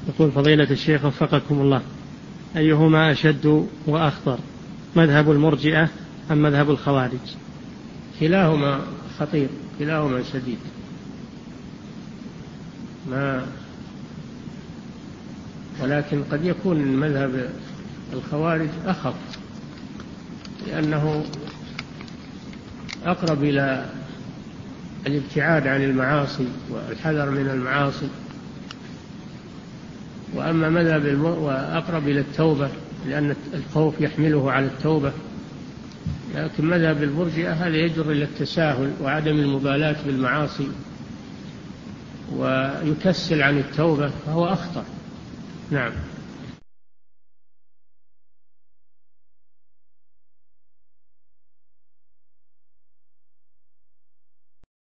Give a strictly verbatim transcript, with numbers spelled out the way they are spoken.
يقول فضيلة الشيخ وفقكم الله، أيهما أشد وأخطر، مذهب المرجئة أم مذهب الخوارج؟ كلاهما خطير، كلاهما شديد. ما ولكن قد يكون مذهب الخوارج أخف، لأنه أقرب إلى الابتعاد عن المعاصي والحذر من المعاصي، وأما مذهب وأقرب إلى التوبة لأن الخوف يحمله على التوبة. لكن مذهب المرجئة هذا يجر إلى التساهل وعدم المبالاة بالمعاصي ويكسل عن التوبة، فهو أخطر. نعم.